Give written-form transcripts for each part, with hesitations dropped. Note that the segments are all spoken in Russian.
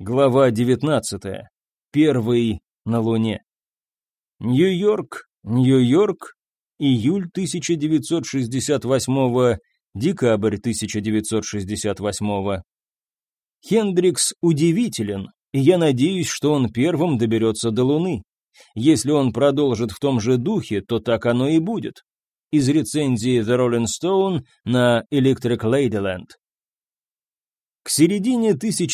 Глава 19. Первый на Луне. Нью-Йорк, Нью-Йорк, июль 1968, декабрь 1968. Хендрикс удивителен, и я надеюсь, что он первым доберется до Луны. Если он продолжит в том же духе, то так оно и будет. Из рецензии The Rolling Stone на Electric Ladyland. К середине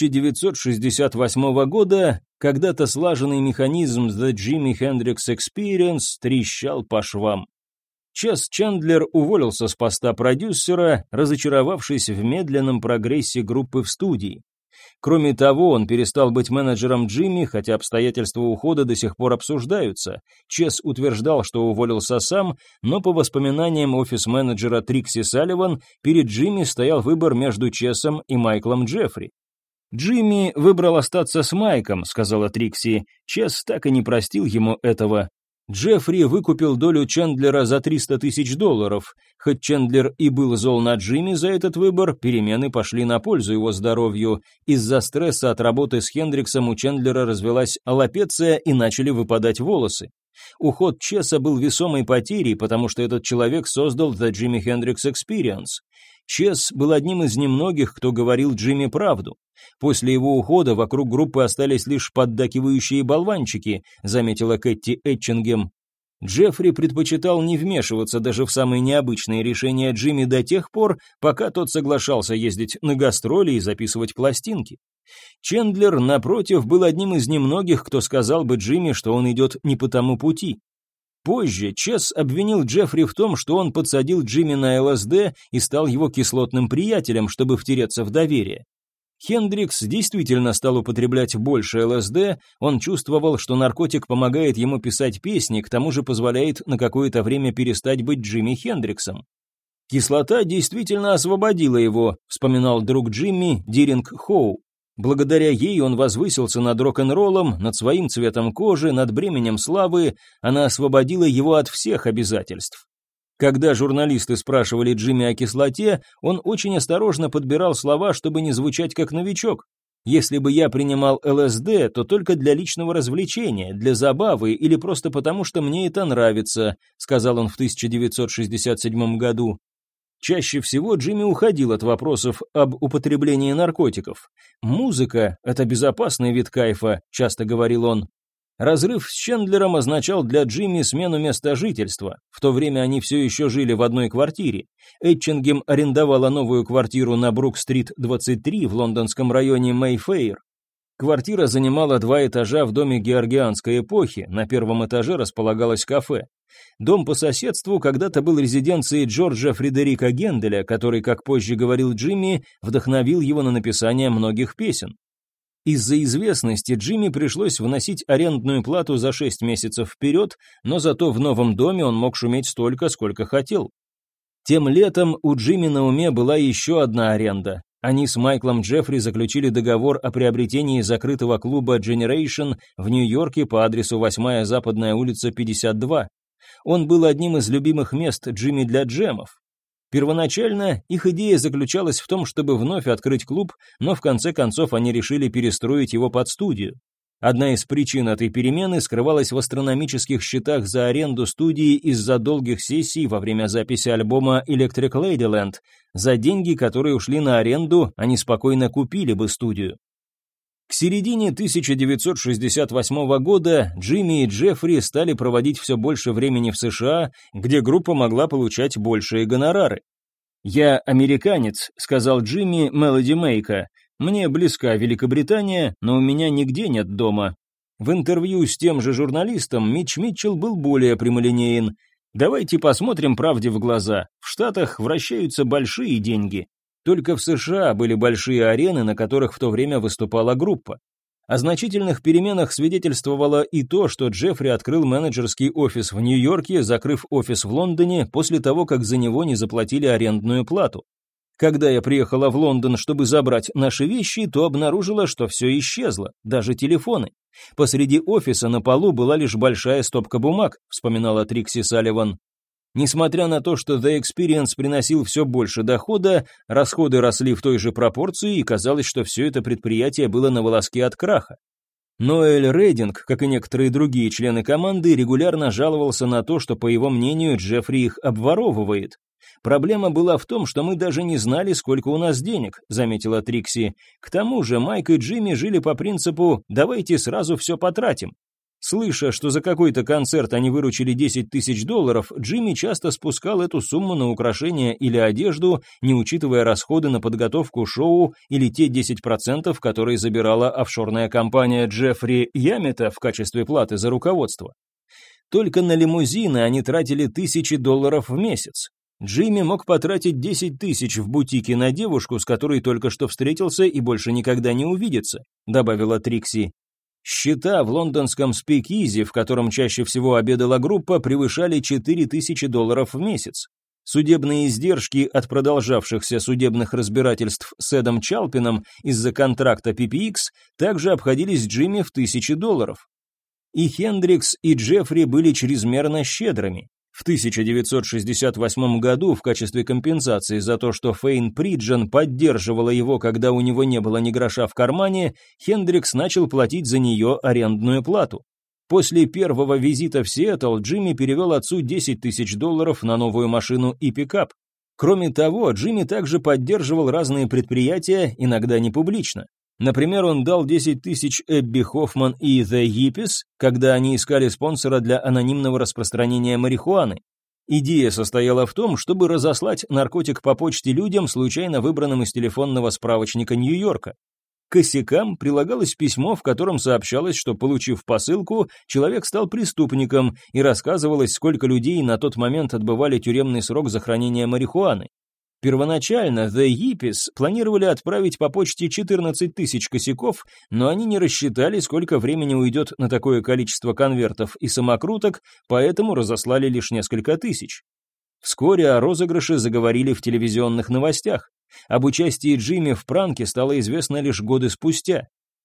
1968 года когда-то слаженный механизм The Jimi Hendrix Experience трещал по швам. Чес Чендлер уволился с поста продюсера, разочаровавшись в медленном прогрессе группы в студии. Кроме того, он перестал быть менеджером Джимми, хотя обстоятельства ухода до сих пор обсуждаются. Чес утверждал, что уволился сам, но по воспоминаниям офис-менеджера Трикси Салливан, перед Джимми стоял выбор между Чесом и Майклом Джеффри. «Джимми выбрал остаться с Майком», — сказала Трикси. Чес так и не простил ему этого. Джеффри выкупил долю Чендлера за $300 тысяч. Хоть Чендлер и был зол на Джимми за этот выбор, перемены пошли на пользу его здоровью. Из-за стресса от работы с Хендриксом у Чендлера развелась аллопеция и начали выпадать волосы. Уход Чеса был весомой потерей, потому что этот человек создал The Jimi Hendrix Experience. Чес был одним из немногих, кто говорил Джимми правду. После его ухода вокруг группы остались лишь поддакивающие болванчики, заметила Кэти Этчингем. Джеффри предпочитал не вмешиваться даже в самые необычные решения Джимми до тех пор, пока тот соглашался ездить на гастроли и записывать пластинки. Чендлер, напротив, был одним из немногих, кто сказал бы Джимми, что он идет не по тому пути. Позже Чес обвинил Джеффри в том, что он подсадил Джимми на ЛСД и стал его кислотным приятелем, чтобы втереться в доверие. Хендрикс действительно стал употреблять больше ЛСД, он чувствовал, что наркотик помогает ему писать песни, к тому же позволяет на какое-то время перестать быть Джимми Хендриксом. «Кислота действительно освободила его», — вспоминал друг Джимми Диринг Хоу. Благодаря ей он возвысился над рок-н-роллом, над своим цветом кожи, над бременем славы, она освободила его от всех обязательств. Когда журналисты спрашивали Джимми о кислоте, он очень осторожно подбирал слова, чтобы не звучать как новичок. «Если бы я принимал ЛСД, то только для личного развлечения, для забавы или просто потому, что мне это нравится», сказал он в 1967 году. Чаще всего Джимми уходил от вопросов об употреблении наркотиков. «Музыка – это безопасный вид кайфа», – часто говорил он. Разрыв с Чендлером означал для Джимми смену места жительства. В то время они все еще жили в одной квартире. Этчингем арендовала новую квартиру на Брук-стрит 23 в лондонском районе Мэйфэйр. Квартира занимала 2 этажа в доме георгианской эпохи, на первом этаже располагалось кафе. Дом по соседству когда-то был резиденцией Джорджа Фредерика Генделя, который, как позже говорил Джимми, вдохновил его на написание многих песен. Из-за известности Джимми пришлось вносить арендную плату за 6 месяцев вперед, но зато в новом доме он мог шуметь столько, сколько хотел. Тем летом у Джимми на уме была еще одна аренда. Они с Майклом Джеффри заключили договор о приобретении закрытого клуба Generation в Нью-Йорке по адресу 8-я Западная улица, 52. Он был одним из любимых мест Джимми для джемов. Первоначально их идея заключалась в том, чтобы вновь открыть клуб, но в конце концов они решили перестроить его под студию. Одна из причин этой перемены скрывалась в астрономических счетах за аренду студии из-за долгих сессий во время записи альбома Electric Ladyland. За деньги, которые ушли на аренду, они спокойно купили бы студию. К середине 1968 года Джимми и Джеффри стали проводить все больше времени в США, где группа могла получать большие гонорары. «Я американец», — сказал Джимми Мелоди Мейка. «Мне близка Великобритания, но у меня нигде нет дома». В интервью с тем же журналистом Митч Митчелл был более прямолинеен. «Давайте посмотрим правде в глаза. В Штатах вращаются большие деньги. Только в США были большие арены, на которых в то время выступала группа. О значительных переменах свидетельствовало и то, что Джеффри открыл менеджерский офис в Нью-Йорке, закрыв офис в Лондоне после того, как за него не заплатили арендную плату. Когда я приехала в Лондон, чтобы забрать наши вещи, то обнаружила, что все исчезло, даже телефоны. Посреди офиса на полу была лишь большая стопка бумаг, вспоминала Трикси Салливан. Несмотря на то, что The Experience приносил все больше дохода, расходы росли в той же пропорции, и казалось, что все это предприятие было на волоске от краха. Ноэль Рейдинг, как и некоторые другие члены команды, регулярно жаловался на то, что, по его мнению, Джеффри их обворовывает. «Проблема была в том, что мы даже не знали, сколько у нас денег», — заметила Трикси. «К тому же Майк и Джимми жили по принципу «давайте сразу все потратим». Слыша, что за какой-то концерт они выручили $10 тысяч, Джимми часто спускал эту сумму на украшения или одежду, не учитывая расходы на подготовку шоу или те 10%, которые забирала офшорная компания Джеффри Ямета в качестве платы за руководство. Только на лимузины они тратили $1000 в месяц. Джимми мог потратить 10 тысяч в бутике на девушку, с которой только что встретился и больше никогда не увидится», — добавила Трикси. Счета в лондонском Speakeasy, в котором чаще всего обедала группа, превышали $4000 в месяц. Судебные издержки от продолжавшихся судебных разбирательств с Эдом Чалпином из-за контракта PPX также обходились Джимми в $1000. И Хендрикс, и Джеффри были чрезмерно щедрыми. В 1968 году в качестве компенсации за то, что Фейн Приджен поддерживала его, когда у него не было ни гроша в кармане, Хендрикс начал платить за нее арендную плату. После первого визита в Сиэтл Джимми перевел отцу $10 тысяч на новую машину и пикап. Кроме того, Джимми также поддерживал разные предприятия, иногда не публично. Например, он дал 10 тысяч Эбби Хоффман и The Yippies, когда они искали спонсора для анонимного распространения марихуаны. Идея состояла в том, чтобы разослать наркотик по почте людям, случайно выбранным из телефонного справочника Нью-Йорка. К косякам прилагалось письмо, в котором сообщалось, что, получив посылку, человек стал преступником, и рассказывалось, сколько людей на тот момент отбывали тюремный срок за хранение марихуаны. Первоначально The Yippies планировали отправить по почте 14 тысяч косяков, но они не рассчитали, сколько времени уйдет на такое количество конвертов и самокруток, поэтому разослали лишь несколько тысяч. Вскоре о розыгрыше заговорили в телевизионных новостях. Об участии Джимми в пранке стало известно лишь годы спустя.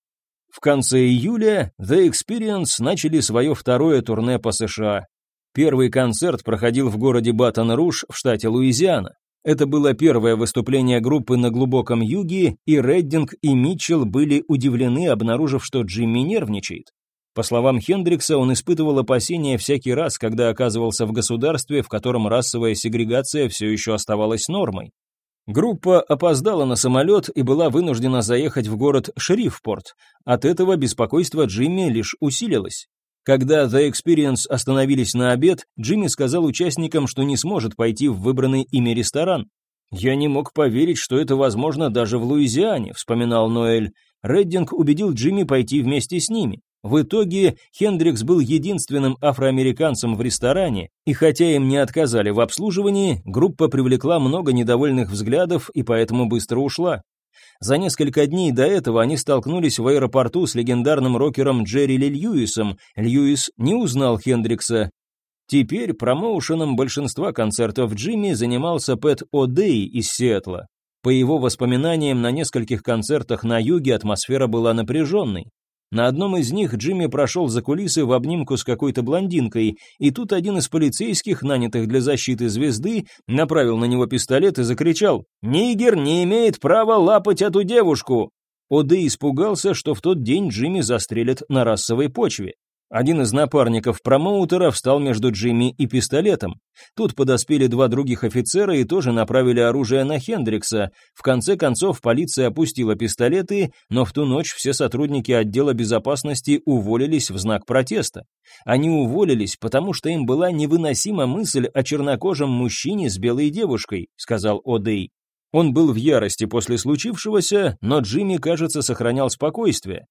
В конце июля The Experience начали свое второе турне по США. Первый концерт проходил в городе Батон-Руж в штате Луизиана. Это было первое выступление группы на глубоком юге, и Реддинг и Митчелл были удивлены, обнаружив, что Джимми нервничает. По словам Хендрикса, он испытывал опасения всякий раз, когда оказывался в государстве, в котором расовая сегрегация все еще оставалась нормой. Группа опоздала на самолет и была вынуждена заехать в город Шрифпорт. От этого беспокойство Джимми лишь усилилось. Когда The Experience остановились на обед, Джимми сказал участникам, что не сможет пойти в выбранный ими ресторан. «Я не мог поверить, что это возможно даже в Луизиане», — вспоминал Ноэль. Реддинг убедил Джимми пойти вместе с ними. В итоге Хендрикс был единственным афроамериканцем в ресторане, и хотя им не отказали в обслуживании, группа привлекла много недовольных взглядов и поэтому быстро ушла. За несколько дней до этого они столкнулись в аэропорту с легендарным рокером Джерри Ли Льюисом. Льюис не узнал Хендрикса. Теперь промоушеном большинства концертов Джимми занимался Пэт О'Дей из Сиэтла. По его воспоминаниям, на нескольких концертах на юге атмосфера была напряженной. На одном из них Джимми прошел за кулисы в обнимку с какой-то блондинкой, и тут один из полицейских, нанятых для защиты звезды, направил на него пистолет и закричал: «Нигер не имеет права лапать эту девушку!» О'Дей испугался, что в тот день Джимми застрелят на расовой почве. Один из напарников промоутера встал между Джимми и пистолетом. Тут подоспели два других офицера и тоже направили оружие на Хендрикса. В конце концов полиция опустила пистолеты, но в ту ночь все сотрудники отдела безопасности уволились в знак протеста. Они уволились, потому что им была невыносима мысль о чернокожем мужчине с белой девушкой, сказал О'Дей. Он был в ярости после случившегося, но Джимми, кажется, сохранял спокойствие.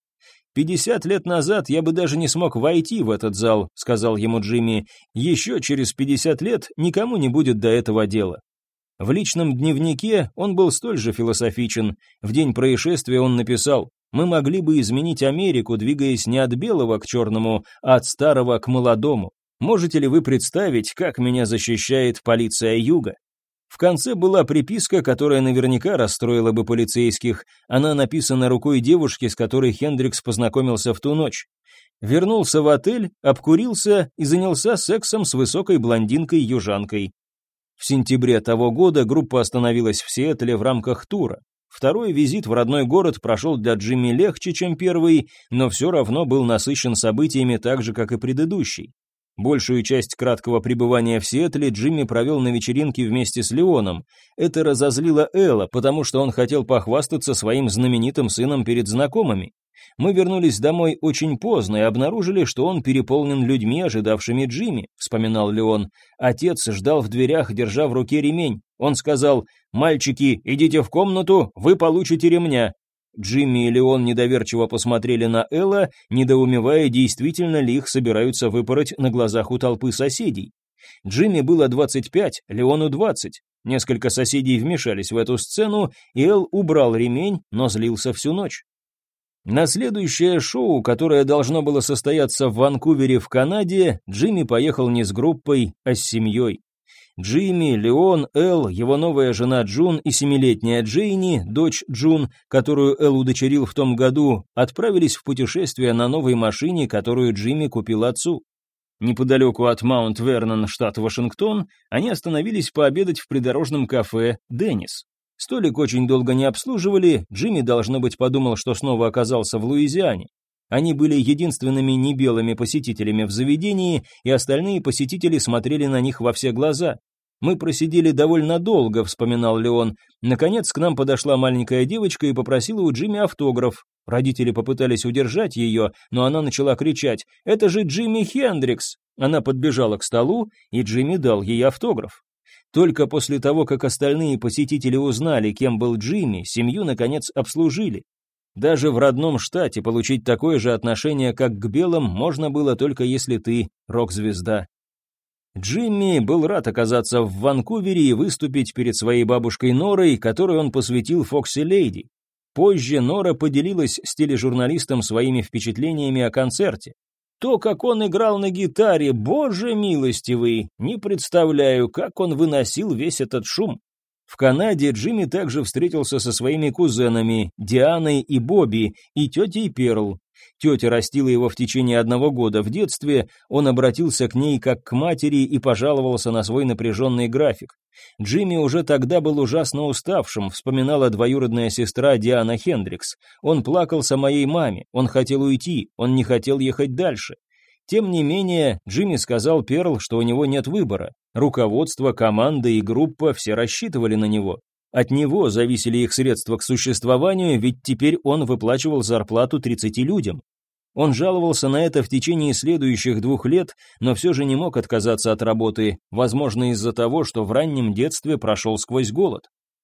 50 лет назад я бы даже не смог войти в этот зал», — сказал ему Джимми. «Еще через 50 лет никому не будет до этого дела». В личном дневнике он был столь же философичен. В день происшествия он написал: «Мы могли бы изменить Америку, двигаясь не от белого к черному, а от старого к молодому. Можете ли вы представить, как меня защищает полиция Юга?» В конце была приписка, которая наверняка расстроила бы полицейских. Она написана рукой девушки, с которой Хендрикс познакомился в ту ночь. Вернулся в отель, обкурился и занялся сексом с высокой блондинкой-южанкой. В сентябре того года группа остановилась в Сиэтле в рамках тура. Второй визит в родной город прошел для Джимми легче, чем первый, но все равно был насыщен событиями так же, как и предыдущий. Большую часть краткого пребывания в Сиэтле Джимми провел на вечеринке вместе с Леоном. Это разозлило Элла, потому что он хотел похвастаться своим знаменитым сыном перед знакомыми. Мы вернулись домой очень поздно и обнаружили, что он переполнен людьми, ожидавшими Джимми, вспоминал Леон. Отец ждал в дверях, держа в руке ремень. Он сказал: «Мальчики, идите в комнату, вы получите ремня». Джимми и Леон недоверчиво посмотрели на Элла, недоумевая, действительно ли их собираются выпороть на глазах у толпы соседей. Джимми было 25, Леону 20. Несколько соседей вмешались в эту сцену, и Эл убрал ремень, но злился всю ночь. На следующее шоу, которое должно было состояться в Ванкувере в Канаде, Джимми поехал не с группой, а с семьей. Джимми, Леон, Эл, его новая жена Джун и 7-летняя Джейни, дочь Джун, которую Эл удочерил в том году, отправились в путешествие на новой машине, которую Джимми купил отцу. Неподалеку от Маунт-Вернон, штат Вашингтон, они остановились пообедать в придорожном кафе «Деннис». Столик очень долго не обслуживали, Джимми, должно быть, подумал, что снова оказался в Луизиане. Они были единственными небелыми посетителями в заведении, и остальные посетители смотрели на них во все глаза. «Мы просидели довольно долго», — вспоминал Леон. «Наконец к нам подошла маленькая девочка и попросила у Джимми автограф. Родители попытались удержать ее, но она начала кричать: «Это же Джимми Хендрикс!» Она подбежала к столу, и Джимми дал ей автограф. Только после того, как остальные посетители узнали, кем был Джимми, семью, наконец, обслужили. Даже в родном штате получить такое же отношение, как к белым, можно было только если ты рок-звезда. Джимми был рад оказаться в Ванкувере и выступить перед своей бабушкой Норой, которой он посвятил «Фокси Лейди». Позже Нора поделилась с тележурналистом своими впечатлениями о концерте. То, как он играл на гитаре, боже милостивый, не представляю, как он выносил весь этот шум. В Канаде Джимми также встретился со своими кузенами Дианой и Бобби и тетей Перл. Тетя растила его в течение 1 года в детстве, он обратился к ней как к матери и пожаловался на свой напряженный график. Джимми уже тогда был ужасно уставшим, вспоминала двоюродная сестра Диана Хендрикс. Он плакался моей маме, он хотел уйти, он не хотел ехать дальше. Тем не менее, Джимми сказал Перл, что у него нет выбора. Руководство, команда и группа все рассчитывали на него. От него зависели их средства к существованию, ведь теперь он выплачивал зарплату 30 людям. Он жаловался на это в течение следующих 2 лет, но все же не мог отказаться от работы, возможно, из-за того, что в раннем детстве прошел сквозь голод.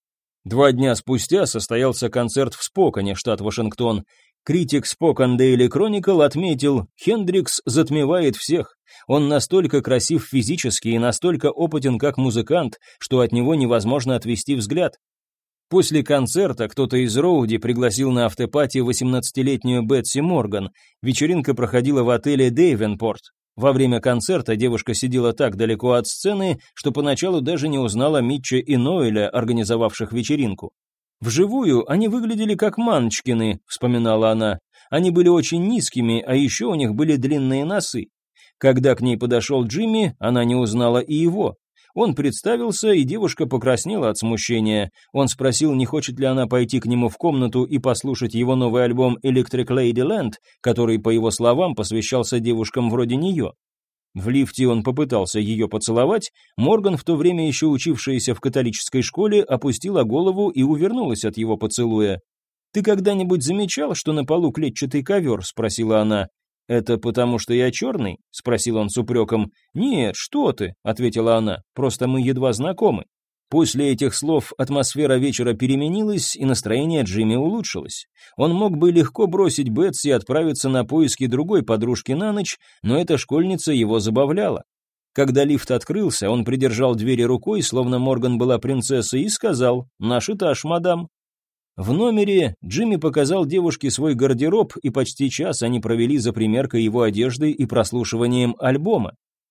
2 дня спустя состоялся концерт в Спокане, штат Вашингтон. Критик Spokane Daily Chronicle отметил: «Хендрикс затмевает всех. Он настолько красив физически и настолько опытен как музыкант, что от него невозможно отвести взгляд». После концерта кто-то из Роуди пригласил на автопати 18-летнюю Бетси Морган. Вечеринка проходила в отеле Дейвенпорт. Во время концерта девушка сидела так далеко от сцены, что поначалу даже не узнала Митча и Ноэля, организовавших вечеринку. «Вживую они выглядели как манчкины», — вспоминала она. «Они были очень низкими, а еще у них были длинные носы. Когда к ней подошел Джимми, она не узнала и его. Он представился, и девушка покраснела от смущения. Он спросил, не хочет ли она пойти к нему в комнату и послушать его новый альбом «Electric Ladyland», который, по его словам, посвящался девушкам вроде нее. В лифте он попытался ее поцеловать, Морган, в то время еще учившаяся в католической школе, опустила голову и увернулась от его поцелуя. «Ты когда-нибудь замечал, что на полу клетчатый ковер?» — спросила она. «Это потому, что я черный?» — спросил он с упреком. «Нет, что ты?» — ответила она. «Просто мы едва знакомы». После этих слов атмосфера вечера переменилась, и настроение Джимми улучшилось. Он мог бы легко бросить Бетси и отправиться на поиски другой подружки на ночь, но эта школьница его забавляла. Когда лифт открылся, он придержал двери рукой, словно Морган была принцессой, и сказал: «Наш этаж, мадам». В номере Джимми показал девушке свой гардероб, и почти час они провели за примеркой его одежды и прослушиванием альбома.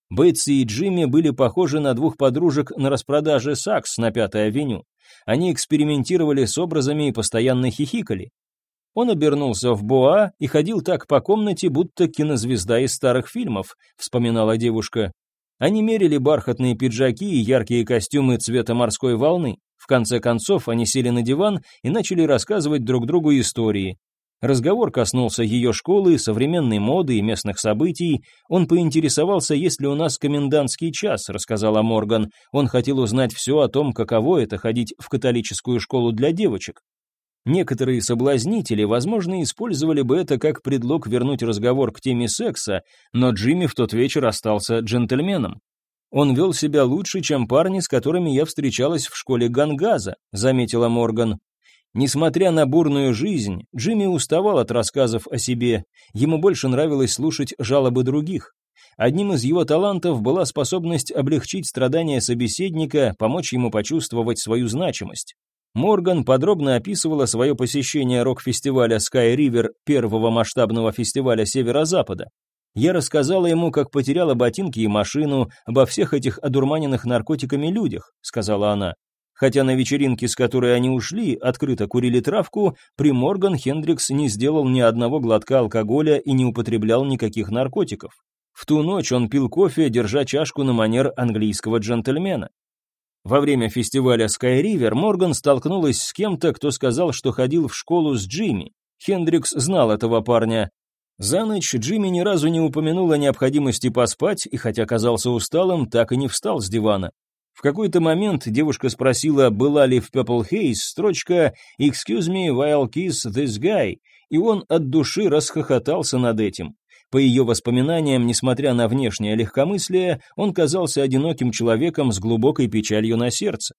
Бетси и Джимми были похожи на двух подружек на распродаже Сакс на Пятой авеню. Они экспериментировали с образами и постоянно хихикали. Он обернулся в боа и ходил так по комнате, будто кинозвезда из старых фильмов, вспоминала девушка. Они мерили бархатные пиджаки и яркие костюмы цвета морской волны. В конце концов, они сели на диван и начали рассказывать друг другу истории. Разговор коснулся ее школы, современной моды и местных событий. Он поинтересовался, есть ли у нас комендантский час, рассказала Морган. Он хотел узнать все о том, каково это ходить в католическую школу для девочек. Некоторые соблазнители, возможно, использовали бы это как предлог вернуть разговор к теме секса, но Джимми в тот вечер остался джентльменом. «Он вел себя лучше, чем парни, с которыми я встречалась в школе Гангаза», заметила Морган. Несмотря на бурную жизнь, Джимми уставал от рассказов о себе, ему больше нравилось слушать жалобы других. Одним из его талантов была способность облегчить страдания собеседника, помочь ему почувствовать свою значимость. Морган подробно описывала свое посещение рок-фестиваля Sky River, первого масштабного фестиваля Северо-Запада. Я рассказала ему, как потеряла ботинки и машину, обо всех этих одурманенных наркотиками людях, сказала она. Хотя на вечеринке, с которой они ушли, открыто курили травку, при Морган Хендрикс не сделал ни одного глотка алкоголя и не употреблял никаких наркотиков. В ту ночь он пил кофе, держа чашку на манер английского джентльмена. Во время фестиваля Sky River Морган столкнулась с кем-то, кто сказал, что ходил в школу с Джимми. Хендрикс знал этого парня. За ночь Джимми ни разу не упомянул о необходимости поспать, и хотя казался усталым, так и не встал с дивана. В какой-то момент девушка спросила, была ли в Purple Haze строчка «Excuse me, while kiss this guy», и он от души расхохотался над этим. По ее воспоминаниям, несмотря на внешнее легкомыслие, он казался одиноким человеком с глубокой печалью на сердце.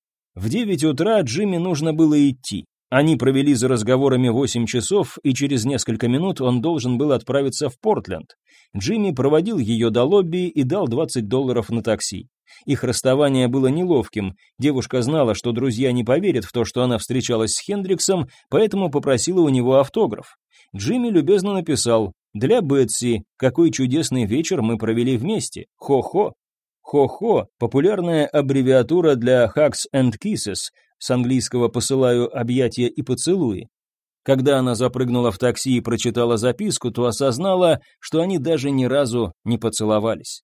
В 9 утра Джимми нужно было идти. Они провели за разговорами 8 часов, и через несколько минут он должен был отправиться в Портленд. Джимми проводил ее до лобби и дал $20 на такси. Их расставание было неловким. Девушка знала, что друзья не поверят в то, что она встречалась с Хендриксом, поэтому попросила у него автограф. Джимми любезно написал: «Для Бетси, какой чудесный вечер мы провели вместе. Хо-хо». Хо-хо – популярная аббревиатура для Hugs and Kisses, с английского «посылаю объятия и поцелуи». Когда она запрыгнула в такси и прочитала записку, то осознала, что они даже ни разу не поцеловались.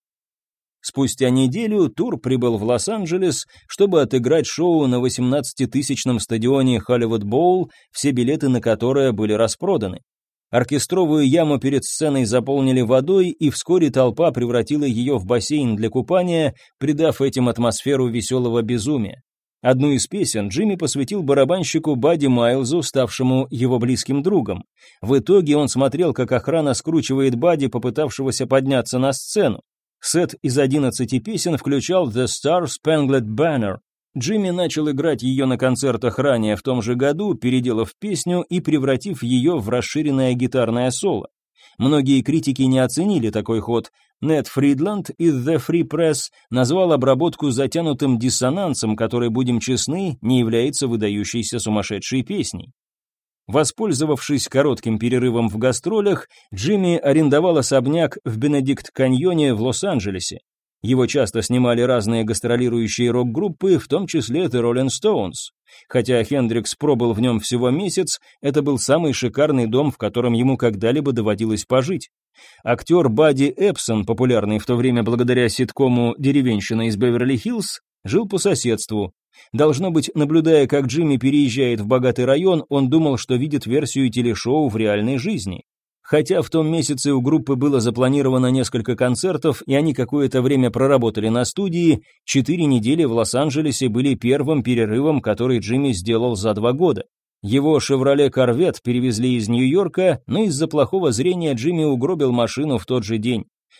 Спустя неделю тур прибыл в Лос-Анджелес, чтобы отыграть шоу на 18-тысячном стадионе Hollywood Bowl, все билеты на которое были распроданы. Оркестровую яму перед сценой заполнили водой, и вскоре толпа превратила ее в бассейн для купания, придав этим атмосферу веселого безумия. Одну из песен Джимми посвятил барабанщику Бадди Майлзу, ставшему его близким другом. В итоге он смотрел, как охрана скручивает Бадди, попытавшегося подняться на сцену. Сет из 11 песен включал «The Star-Spangled Banner». Джимми начал играть ее на концертах ранее в том же году, переделав песню и превратив ее в расширенное гитарное соло. Многие критики не оценили такой ход. Нед Фридланд из The Free Press назвал обработку затянутым диссонансом, который, будем честны, не является выдающейся сумасшедшей песней. Воспользовавшись коротким перерывом в гастролях, Джимми арендовал особняк в Бенедикт-каньоне в Лос-Анджелесе. Его часто снимали разные гастролирующие рок-группы, в том числе The Rolling Stones. Хотя Хендрикс пробыл в нем всего месяц, это был самый шикарный дом, в котором ему когда-либо доводилось пожить. Актер Бадди Эпсон, популярный в то время благодаря ситкому «Деревенщина из Беверли-Хиллз», жил по соседству. Должно быть, наблюдая, как Джимми переезжает в богатый район, он думал, что видит версию телешоу в реальной жизни. Хотя в том месяце у группы было запланировано несколько концертов, и они какое-то время проработали на студии, 4 недели в Лос-Анджелесе были первым перерывом, который Джимми сделал за 2 года. Его «Шевроле Корвет» перевезли из Нью-Йорка, но из-за плохого зрения Джимми угробил машину в тот же день.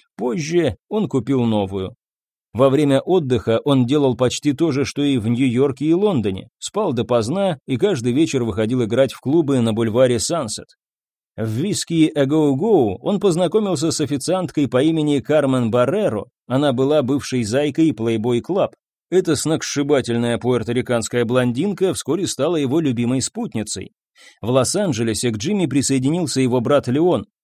Позже он купил новую. Во время отдыха он делал почти то же, что и в Нью-Йорке и Лондоне. Спал допоздна и каждый вечер выходил играть в клубы на бульваре Сансет. В «Виски A Go Go» он познакомился с официанткой по имени Кармен Барреро. Она была бывшей зайкой Playboy Club. Эта сногсшибательная пуэрториканская блондинка вскоре стала его любимой спутницей. В Лос-Анджелесе к Джимми присоединился его брат Леон.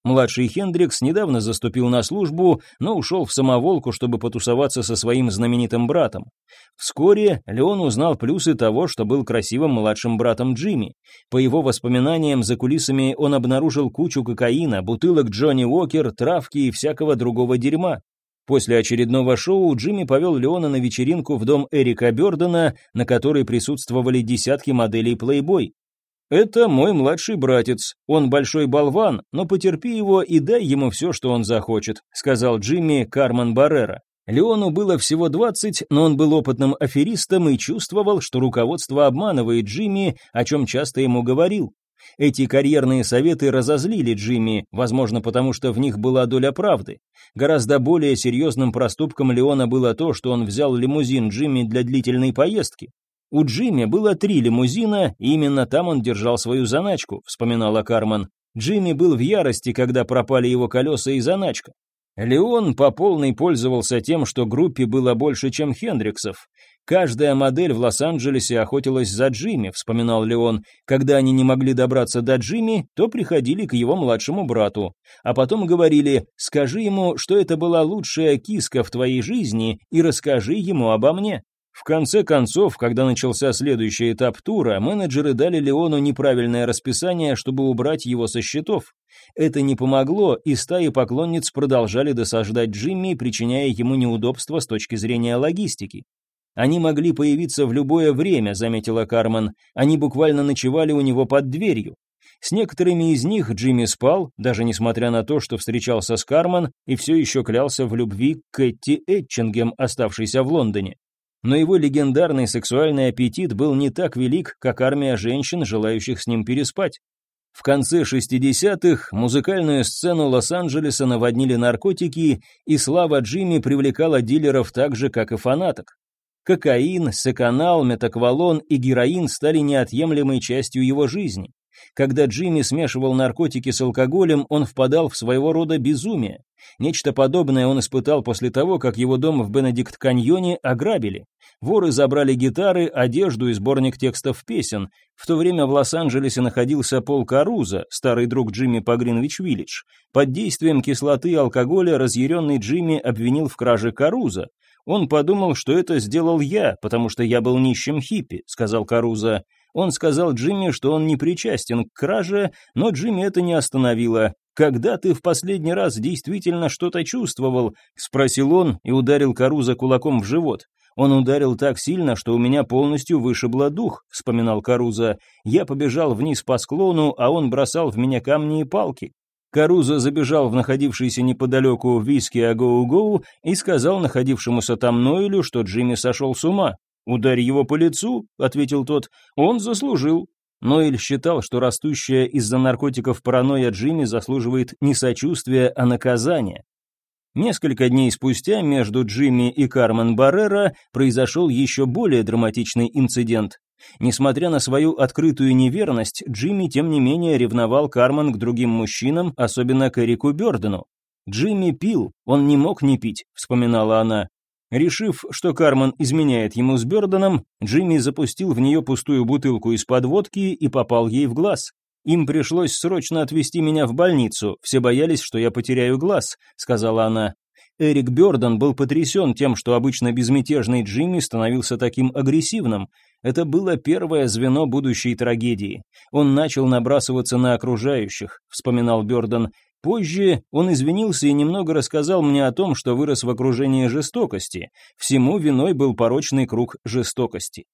Младший Хендрикс недавно заступил на службу, но ушел в самоволку, чтобы потусоваться со своим знаменитым братом. Вскоре Леон узнал плюсы того, что был красивым младшим братом Джимми. По его воспоминаниям, за кулисами он обнаружил кучу кокаина, бутылок Джонни Уокер, травки и всякого другого дерьма. После очередного шоу Джимми повел Леона на вечеринку в дом Эрика Бёрдена, на которой присутствовали десятки моделей Playboy. «Это мой младший братец. Он большой болван, но потерпи его и дай ему все, что он захочет», сказал Джимми Кармен Баррера. Леону было всего 20, но он был опытным аферистом и чувствовал, что руководство обманывает Джимми, о чем часто ему говорил. Эти карьерные советы разозлили Джимми, возможно, потому что в них была доля правды. Гораздо более серьезным проступком Леона было то, что он взял лимузин Джимми для длительной поездки. У Джимми было 3 лимузина, и именно там он держал свою заначку, вспоминала Кармен. Джимми был в ярости, когда пропали его колеса и заначка. Леон по полной пользовался тем, что группе было больше, чем Хендриксов. «Каждая модель в Лос-Анджелесе охотилась за Джимми», — вспоминал Леон. «Когда они не могли добраться до Джимми, то приходили к его младшему брату. А потом говорили: скажи ему, что это была лучшая киска в твоей жизни, и расскажи ему обо мне». В конце концов, когда начался следующий этап тура, менеджеры дали Леону неправильное расписание, чтобы убрать его со счетов. Это не помогло, и стаи поклонниц продолжали досаждать Джимми, причиняя ему неудобства с точки зрения логистики. «Они могли появиться в любое время», — заметила Кармен. «Они буквально ночевали у него под дверью». С некоторыми из них Джимми спал, даже несмотря на то, что встречался с Кармен и все еще клялся в любви к Кэти Этчингем, оставшейся в Лондоне. Но его легендарный сексуальный аппетит был не так велик, как армия женщин, желающих с ним переспать. В конце 60-х музыкальную сцену Лос-Анджелеса наводнили наркотики, и слава Джимми привлекала дилеров так же, как и фанаток. Кокаин, секанал, метаквалон и героин стали неотъемлемой частью его жизни. Когда Джимми смешивал наркотики с алкоголем, он впадал в своего рода безумие. Нечто подобное он испытал после того, как его дом в Бенедикт-каньоне ограбили. Воры забрали гитары, одежду и сборник текстов песен. В то время в Лос-Анджелесе находился Пол Карузо, старый друг Джимми по Гринвич-Виллидж. Под действием кислоты и алкоголя разъяренный Джимми обвинил в краже Карузо. «Он подумал, что это сделал я, потому что я был нищим хиппи», — сказал Карузо. Он сказал Джимми, что он не причастен к краже, но Джимми это не остановило. «Когда ты в последний раз действительно что-то чувствовал?» — спросил он и ударил Карузо кулаком в живот. «Он ударил так сильно, что у меня полностью вышибло дух», — вспоминал Карузо. «Я побежал вниз по склону, а он бросал в меня камни и палки». Карузо забежал в находившийся неподалеку виски Агоу-Гоу и сказал находившемуся там Ноэлю, что Джимми сошел с ума. «Ударь его по лицу», — ответил тот, — «он заслужил». Ноэль считал, что растущая из-за наркотиков паранойя Джимми заслуживает не сочувствия, а наказания. Несколько дней спустя между Джимми и Кармен Баррера произошел еще более драматичный инцидент. Несмотря на свою открытую неверность, Джимми тем не менее ревновал Кармен к другим мужчинам, особенно к Эрику Бёрдену. «Джимми пил, он не мог не пить», — вспоминала она. Решив, что Кармен изменяет ему с Бёрденом, Джимми запустил в нее пустую бутылку из-под водки и попал ей в глаз. «Им пришлось срочно отвезти меня в больницу, все боялись, что я потеряю глаз», — сказала она. Эрик Бёрден был потрясен тем, что обычно безмятежный Джимми становился таким агрессивным. Это было первое звено будущей трагедии. Он начал набрасываться на окружающих, вспоминал Бёрден. Позже он извинился и немного рассказал мне о том, что вырос в окружении жестокости. Всему виной был порочный круг жестокости.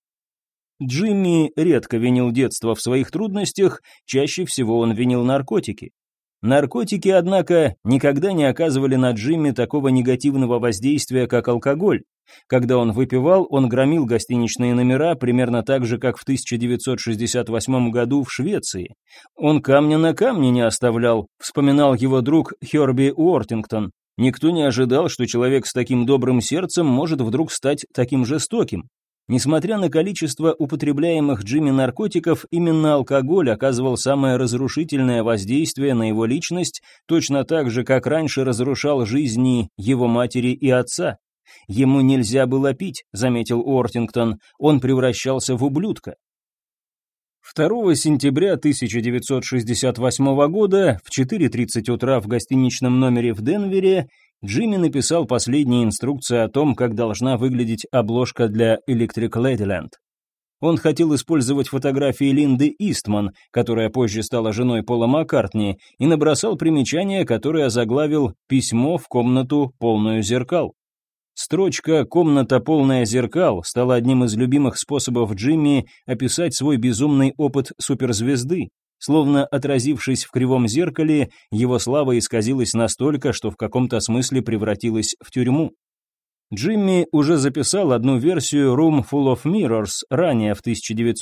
Джимми редко винил детство в своих трудностях, чаще всего он винил наркотики. Наркотики, однако, никогда не оказывали на Джимми такого негативного воздействия, как алкоголь. Когда он выпивал, он громил гостиничные номера примерно так же, как в 1968 году в Швеции. Он камня на камне не оставлял, вспоминал его друг Херби Уортингтон. Никто не ожидал, что человек с таким добрым сердцем может вдруг стать таким жестоким. Несмотря на количество употребляемых Джимми наркотиков, именно алкоголь оказывал самое разрушительное воздействие на его личность, точно так же, как раньше разрушал жизни его матери и отца. «Ему нельзя было пить», — заметил Уортингтон, — «он превращался в ублюдка». 2 сентября 1968 года в 4:30 утра в гостиничном номере в Денвере Джимми написал последние инструкции о том, как должна выглядеть обложка для Electric Ladyland. Он хотел использовать фотографии Линды Истман, которая позже стала женой Пола Маккартни, и набросал примечание, которое озаглавил «Письмо в комнату, полную зеркал». Строчка «Комната, полная зеркал» стала одним из любимых способов Джимми описать свой безумный опыт суперзвезды. Словно отразившись в кривом зеркале, его слава исказилась настолько, что в каком-то смысле превратилась в тюрьму. Джимми уже записал одну версию Room Full of Mirrors ранее в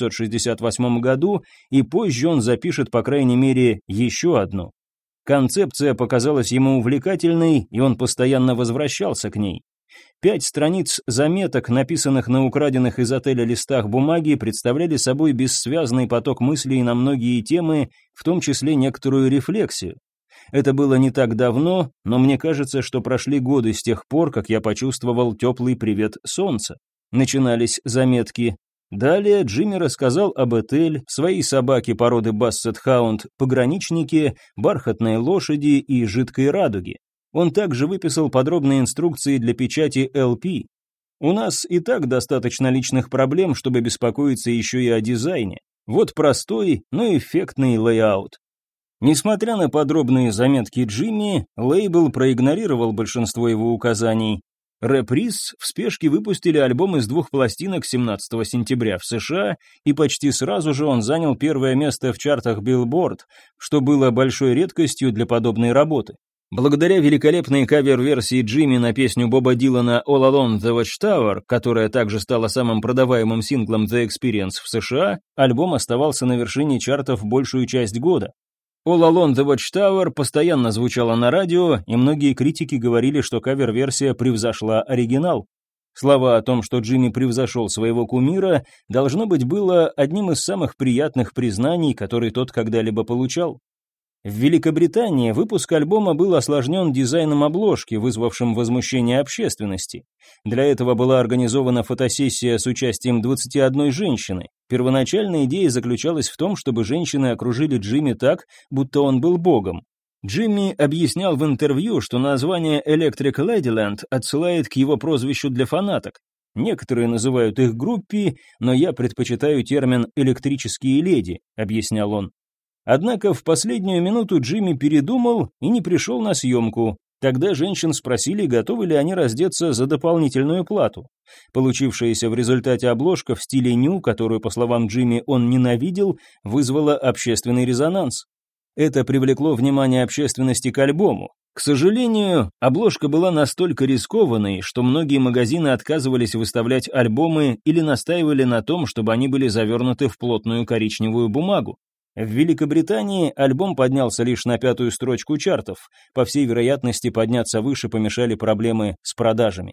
1968 году, и позже он запишет по крайней мере еще одну. Концепция показалась ему увлекательной, и он постоянно возвращался к ней. 5 страниц заметок, написанных на украденных из отеля листах бумаги, представляли собой бессвязный поток мыслей на многие темы, в том числе некоторую рефлексию. Это было не так давно, но мне кажется, что прошли годы с тех пор, как я почувствовал теплый привет солнца. Начинались заметки. Далее Джимми рассказал об Этель, своей собаке породы Бассет-хаунд, пограничнике, бархатной лошади и жидкой радуге. Он также выписал подробные инструкции для печати LP. У нас и так достаточно личных проблем, чтобы беспокоиться еще и о дизайне. Вот простой, но эффектный лейаут. Несмотря на подробные заметки Джимми, лейбл проигнорировал большинство его указаний. Reprise в спешке выпустили альбом из 2 пластинок 17 сентября в США, и почти сразу же он занял первое место в чартах Billboard, что было большой редкостью для подобной работы. Благодаря великолепной кавер-версии Джимми на песню Боба Дилана «All Along the Watchtower», которая также стала самым продаваемым синглом The Experience в США, альбом оставался на вершине чартов большую часть года. All Along the Watchtower постоянно звучала на радио, и многие критики говорили, что кавер-версия превзошла оригинал. Слова о том, что Джимми превзошел своего кумира, должно быть, было одним из самых приятных признаний, которые тот когда-либо получал. В Великобритании выпуск альбома был осложнен дизайном обложки, вызвавшим возмущение общественности. Для этого была организована фотосессия с участием 21 женщины. Первоначальная идея заключалась в том, чтобы женщины окружили Джимми так, будто он был богом. Джимми объяснял в интервью, что название Electric Ladyland отсылает к его прозвищу для фанаток. Некоторые называют их группи, но я предпочитаю термин «электрические леди», объяснял он. Однако в последнюю минуту Джимми передумал и не пришел на съемку. Тогда женщин спросили, готовы ли они раздеться за дополнительную плату. Получившаяся в результате обложка в стиле ню, которую, по словам Джимми, он ненавидел, вызвала общественный резонанс. Это привлекло внимание общественности к альбому. К сожалению, обложка была настолько рискованной, что многие магазины отказывались выставлять альбомы или настаивали на том, чтобы они были завернуты в плотную коричневую бумагу. В Великобритании альбом поднялся лишь на 5-ю строчку чартов. По всей вероятности, подняться выше помешали проблемы с продажами.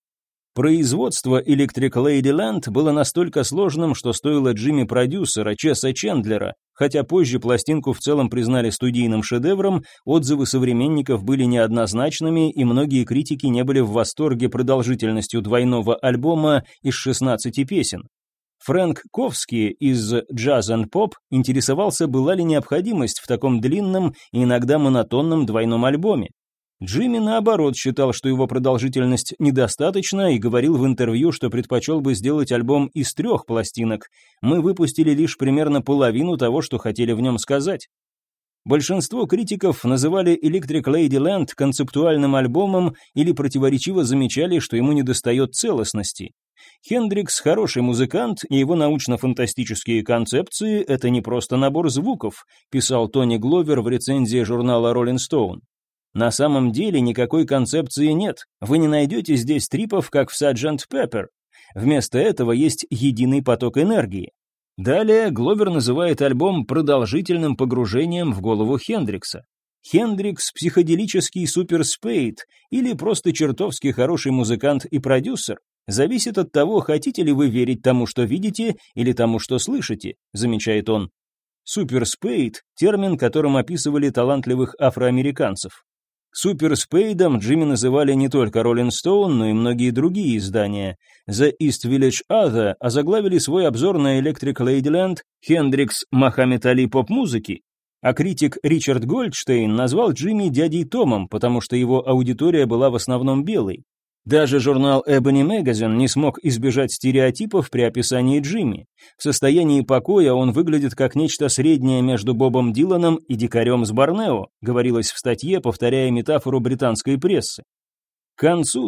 Производство Electric Ladyland было настолько сложным, что стоило Джимми продюсера Чеса Чендлера. Хотя позже пластинку в целом признали студийным шедевром, отзывы современников были неоднозначными, и многие критики не были в восторге продолжительностью двойного альбома из 16 песен. Фрэнк Ковски из Jazz and Pop интересовался, была ли необходимость в таком длинном и иногда монотонном двойном альбоме. Джимми, наоборот, считал, что его продолжительность недостаточна, и говорил в интервью, что предпочел бы сделать альбом из 3 пластинок. Мы выпустили лишь примерно половину того, что хотели в нем сказать. Большинство критиков называли Electric Ladyland концептуальным альбомом или противоречиво замечали, что ему недостает целостности. Хендрикс хороший музыкант, и его научно-фантастические концепции – это не просто набор звуков, писал Тони Гловер в рецензии журнала Rolling Stone. На самом деле никакой концепции нет, вы не найдете здесь трипов, как в Sgt. Pepper. Вместо этого есть единый поток энергии. Далее Гловер называет альбом продолжительным погружением в голову Хендрикса. Хендрикс – психоделический суперспейд или просто чертовски хороший музыкант и продюсер. Зависит от того, хотите ли вы верить тому, что видите, или тому, что слышите, замечает он. Суперспейд – термин, которым описывали талантливых афроамериканцев. Супер Спейдом Джимми называли не только Rolling Stone, но и многие другие издания. The East Village Other озаглавили свой обзор на Electric Ladyland «Хендрикс Мохаммед Али поп-музыки», а критик Ричард Гольдштейн назвал Джимми дядей Томом, потому что его аудитория была в основном белой. Даже журнал Ebony Magazine не смог избежать стереотипов при описании Джимми. В состоянии покоя он выглядит как нечто среднее между Бобом Диланом и дикарем с Борнео, говорилось в статье, повторяя метафору британской прессы. К концу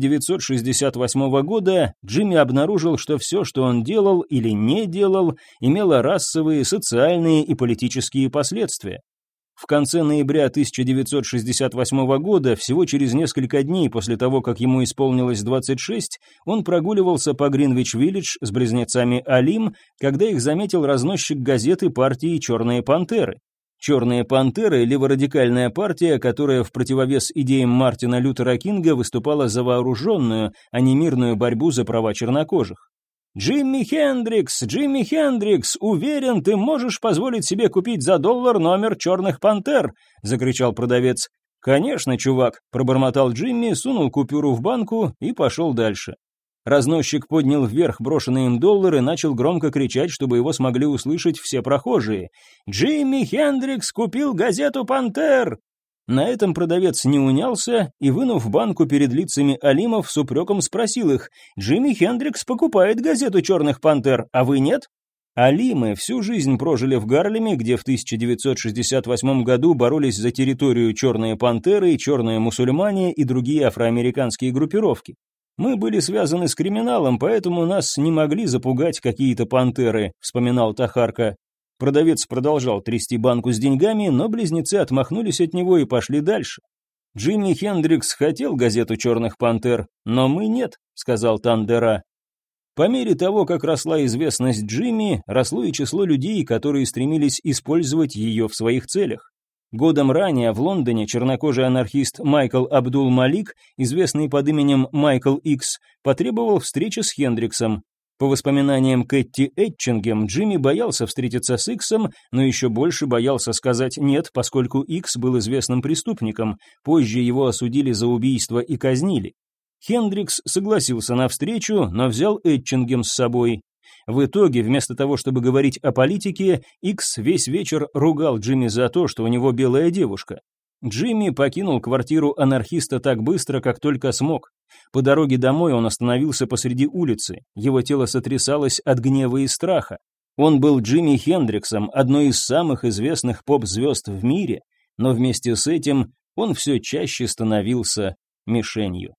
1968 года Джимми обнаружил, что все, что он делал или не делал, имело расовые, социальные и политические последствия. В конце ноября 1968 года, всего через несколько дней после того, как ему исполнилось 26, он прогуливался по Гринвич-Виллидж с близнецами Алим, когда их заметил разносчик газеты партии «Черные пантеры». «Черные пантеры» — леворадикальная партия, которая в противовес идеям Мартина Лютера Кинга выступала за вооруженную, а не мирную борьбу за права чернокожих. «Джимми Хендрикс, уверен, ты можешь позволить себе купить за $1 номер «Черных пантер», — закричал продавец. «Конечно, чувак», — пробормотал Джимми, сунул купюру в банку и пошел дальше. Разносчик поднял вверх брошенные им доллары и начал громко кричать, чтобы его смогли услышать все прохожие. «Джимми Хендрикс купил газету «Пантер». На этом продавец не унялся и, вынув банку перед лицами Алимов, с упреком спросил их: «Джимми Хендрикс покупает газету «Черных пантер», а вы нет?» Алимы всю жизнь прожили в Гарлеме, где в 1968 году боролись за территорию «Черные пантеры», «Черные мусульмане» и другие афроамериканские группировки. «Мы были связаны с криминалом, поэтому нас не могли запугать какие-то пантеры», — вспоминал Тахарка. Продавец продолжал трясти банку с деньгами, но близнецы отмахнулись от него и пошли дальше. «Джимми Хендрикс хотел газету «Черных пантер», но мы нет», — сказал Тандера. По мере того, как росла известность Джимми, росло и число людей, которые стремились использовать ее в своих целях. Годом ранее в Лондоне чернокожий анархист Майкл Абдул-Малик, известный под именем Майкл Икс, потребовал встречи с Хендриксом. По воспоминаниям Кэти Этчингем, Джимми боялся встретиться с Иксом, но еще больше боялся сказать «нет», поскольку Икс был известным преступником, позже его осудили за убийство и казнили. Хендрикс согласился на встречу, но взял Этчингем с собой. В итоге, вместо того, чтобы говорить о политике, Икс весь вечер ругал Джимми за то, что у него белая девушка. Джимми покинул квартиру анархиста так быстро, как только смог. По дороге домой он остановился посреди улицы, его тело сотрясалось от гнева и страха. Он был Джимми Хендриксом, одной из самых известных поп-звезд в мире, но вместе с этим он все чаще становился мишенью.